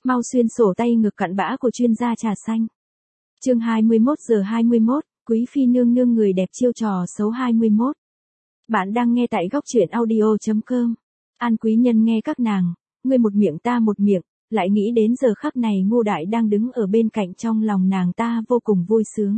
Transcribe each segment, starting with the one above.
Mau xuyên sổ tay ngược cặn bã của chuyên gia trà xanh. Chương 21:21, Quý phi nương nương người đẹp chiêu trò xấu 21. Bạn đang nghe tại góc truyện audio.com. An quý nhân nghe các nàng, ngươi một miệng ta một miệng, lại nghĩ đến giờ khắc này Ngô Đại đang đứng ở bên cạnh, trong lòng nàng ta vô cùng vui sướng.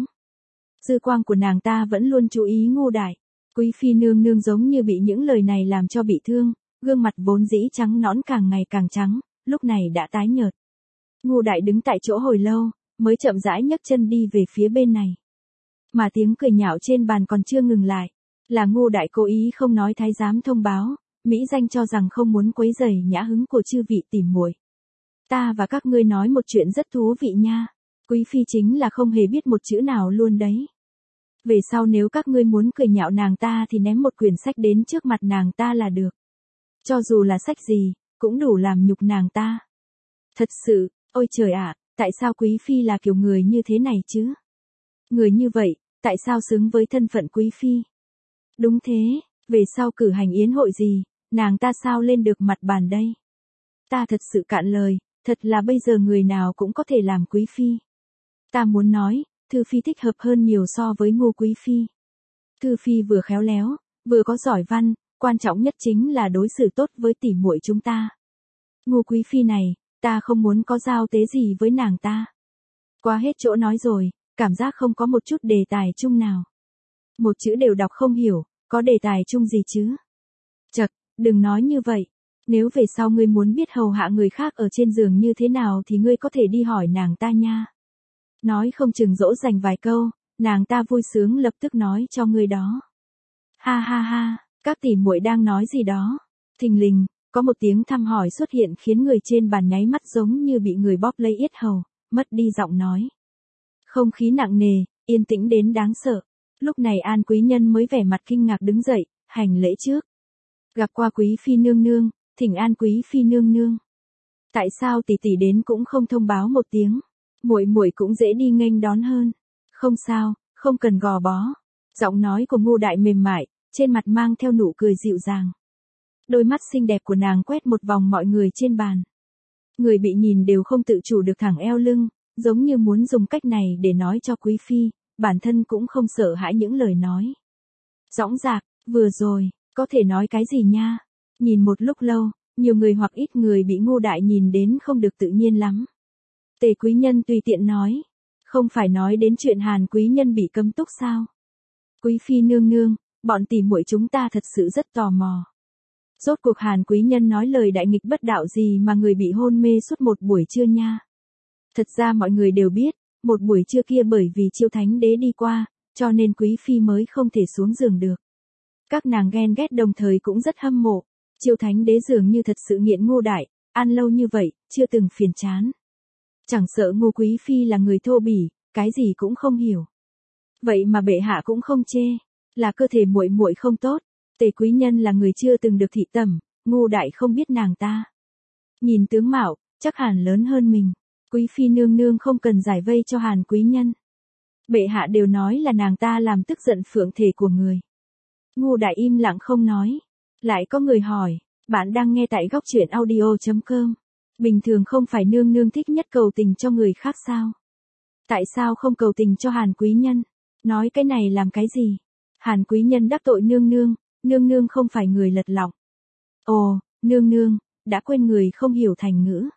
Dư quang của nàng ta vẫn luôn chú ý Ngô Đại. Quý phi nương nương giống như bị những lời này làm cho bị thương, gương mặt vốn dĩ trắng nõn càng ngày càng trắng, lúc này đã tái nhợt. Ngô Đại đứng tại chỗ hồi lâu, mới chậm rãi nhấc chân đi về phía bên này. Mà tiếng cười nhạo trên bàn còn chưa ngừng lại, là Ngô Đại cố ý không nói thái giám thông báo, mỹ danh cho rằng không muốn quấy rầy nhã hứng của chư vị tỉ muội. Ta và các ngươi nói một chuyện rất thú vị nha. Quý phi chính là không hề biết một chữ nào luôn đấy. Về sau nếu các ngươi muốn cười nhạo nàng ta thì ném một quyển sách đến trước mặt nàng ta là được. Cho dù là sách gì, cũng đủ làm nhục nàng ta. Thật sự, ôi trời ạ, tại sao quý phi là kiểu người như thế này chứ? Người như vậy, tại sao xứng với thân phận quý phi? Đúng thế, về sau cử hành yến hội gì, nàng ta sao lên được mặt bàn đây? Ta thật sự cạn lời, thật là bây giờ người nào cũng có thể làm quý phi. Ta muốn nói, Thư Phi thích hợp hơn nhiều so với Ngô quý phi. Thư Phi vừa khéo léo, vừa có giỏi văn, quan trọng nhất chính là đối xử tốt với tỉ muội chúng ta. Ngô quý phi này, ta không muốn có giao tế gì với nàng ta. Qua hết chỗ nói rồi, cảm giác không có một chút đề tài chung nào. Một chữ đều đọc không hiểu, có đề tài chung gì chứ? Chậc, đừng nói như vậy. Nếu về sau ngươi muốn biết hầu hạ người khác ở trên giường như thế nào thì ngươi có thể đi hỏi nàng ta nha. Nói không chừng dỗ dành vài câu, nàng ta vui sướng lập tức nói cho ngươi đó. Ha ha ha, các tỷ muội đang nói gì đó? Thình lình, có một tiếng thăm hỏi xuất hiện khiến người trên bàn nháy mắt giống như bị người bóp lấy yết hầu, mất đi giọng nói. Không khí nặng nề, yên tĩnh đến đáng sợ. Lúc này An quý nhân mới vẻ mặt kinh ngạc đứng dậy, hành lễ trước. Gặp qua quý phi nương nương, thỉnh an quý phi nương nương. Tại sao tỷ tỷ đến cũng không thông báo một tiếng? Muội muội cũng dễ đi nghênh đón hơn. Không sao, không cần gò bó. Giọng nói của Ngô Đại mềm mại, trên mặt mang theo nụ cười dịu dàng. Đôi mắt xinh đẹp của nàng quét một vòng mọi người trên bàn. Người bị nhìn đều không tự chủ được thẳng eo lưng, giống như muốn dùng cách này để nói cho quý phi, bản thân cũng không sợ hãi những lời nói. Dõng dạc, vừa rồi, có thể nói cái gì nha? Nhìn một lúc lâu, nhiều người hoặc ít người bị Ngô Đại nhìn đến không được tự nhiên lắm. Tề quý nhân tùy tiện nói, không phải nói đến chuyện Hàn quý nhân bị cấm túc sao? Quý phi nương nương, bọn tỷ muội chúng ta thật sự rất tò mò. Rốt cuộc Hàn quý nhân nói lời đại nghịch bất đạo gì mà người bị hôn mê suốt một buổi trưa nha? Thật ra mọi người đều biết, một buổi trưa kia bởi vì Chiêu Thánh Đế đi qua, cho nên quý phi mới không thể xuống giường được. Các nàng ghen ghét đồng thời cũng rất hâm mộ. Chiêu Thánh Đế dường như thật sự nghiện Ngô Đại, ăn lâu như vậy, chưa từng phiền chán. Chẳng sợ Ngô quý phi là người thô bỉ, cái gì cũng không hiểu. Vậy mà bệ hạ cũng không chê, là cơ thể muội muội không tốt. Tề quý nhân là người chưa từng được thị tẩm, Ngô Đại không biết nàng ta. Nhìn tướng mạo, chắc hẳn lớn hơn mình. Quý phi nương nương không cần giải vây cho Hàn quý nhân. Bệ hạ đều nói là nàng ta làm tức giận phượng thể của người. Ngô Đại im lặng không nói. Lại có người hỏi, bạn đang nghe tại góc truyện audio.com. Bình thường không phải nương nương thích nhất cầu tình cho người khác sao? Tại sao không cầu tình cho Hàn quý nhân? Nói cái này làm cái gì? Hàn quý nhân đắc tội nương nương không phải người lật lọng. Ồ, nương nương, đã quên người không hiểu thành ngữ.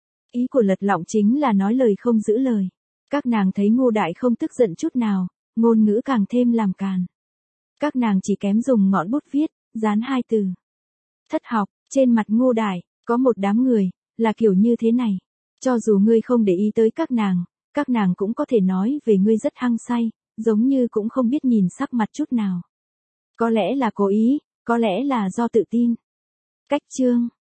Ý của lật lọng chính là nói lời không giữ lời. Các nàng thấy Ngô Đại không tức giận chút nào, ngôn ngữ càng thêm làm càn. Các nàng chỉ kém dùng ngọn bút viết, dán hai từ. Thất học, trên mặt Ngô Đại, có một đám người, là kiểu như thế này. Cho dù ngươi không để ý tới các nàng cũng có thể nói về ngươi rất hăng say, giống như cũng không biết nhìn sắc mặt chút nào. Có lẽ là cố ý, có lẽ là do tự tin. Cách chương